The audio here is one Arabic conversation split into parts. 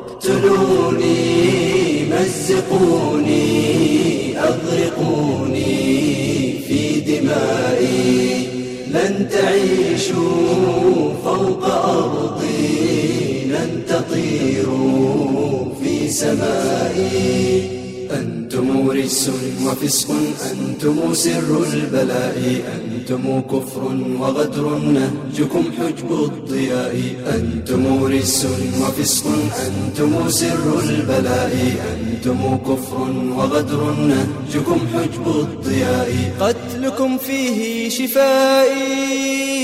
اقتلوني مزقوني أغرقوني في دمائي، لن تعيشوا فوق أرضي، لن تطيروا في سمائي. أنتم رجس وفسق، أنتم سر البلاء، أنتم كفر وغدر نهجكم حجب الضياء. أنتم رجس وفسق، أنتم سر البلاء، أنتم كفر وغدر نهجكم حجب الضياء. قتلكم فيه شفائي،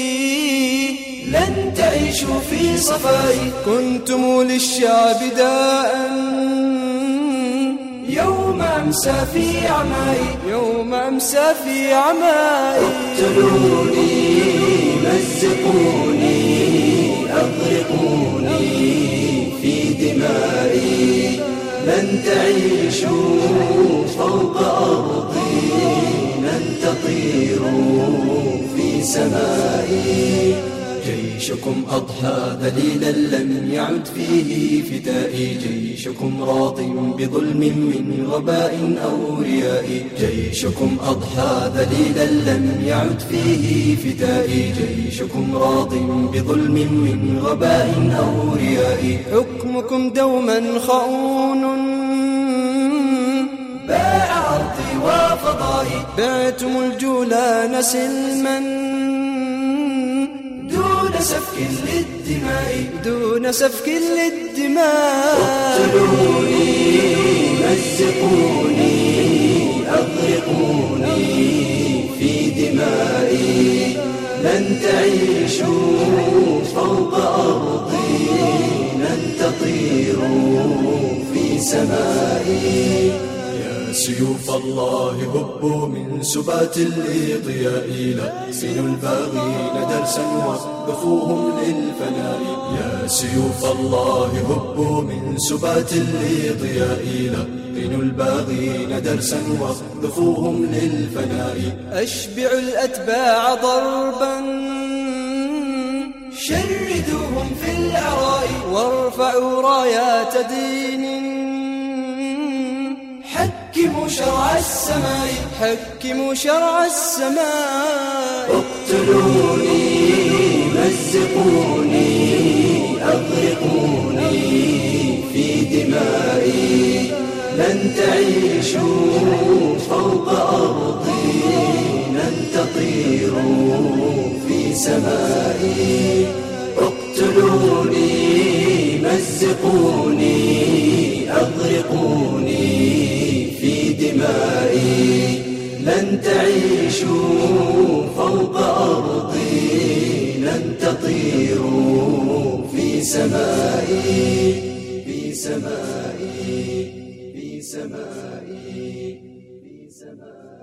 لن تعيشوا في صفائي. كنتم للشعب داء يوم أمسى في عمائي، يوم أمسى في عمائي. اقتلوني مزقوني أغرقوني في دمائي، لن تعيشوا فوق أرضي، لن تطيروا في سمائي. جيشكم أضحى ذليلا لم يعد فيه فدائي، جيشكم راض بظلم من غباء أو رياء. جيشكم أضحى ذليلا لم يعد فيه فدائي، جيشكم راض بظلم من غباء أو رياء. حكمكم دوما خؤون باع أرضي وفضائي، بعتم الجولان سلما سفك للدماء، دون سفك للدماء. اقتلوني مزقوني أغرقوني في دمائي، لن تعيشوا فوق أرضي، لن تطيروا في سمائي. سيوف الله هبوا من سبات الإضياء، لأسنوا الباغين درسا وقفوهم للفناء. يا سيوف الله هبوا من سبات الإضياء، لأسنوا الباغين درسا وقفوهم للفناء. أشبعوا الأتباع ضربا، شردوهم في العراء، وارفعوا رايات دين. حكموا شرع السماء، حكموا شرع السماء. اقتلوني مزقوني أغرقوني في دمائي، لن تعيشوا فوق أرضي، لن تطيروا في سمائي. اقتلوني مزقوني أغرقوني في دمائي، لن تعيشوا فوق أرضي، لن تطيروا في سمائي، في سمائي، في سمائي، في سمائي.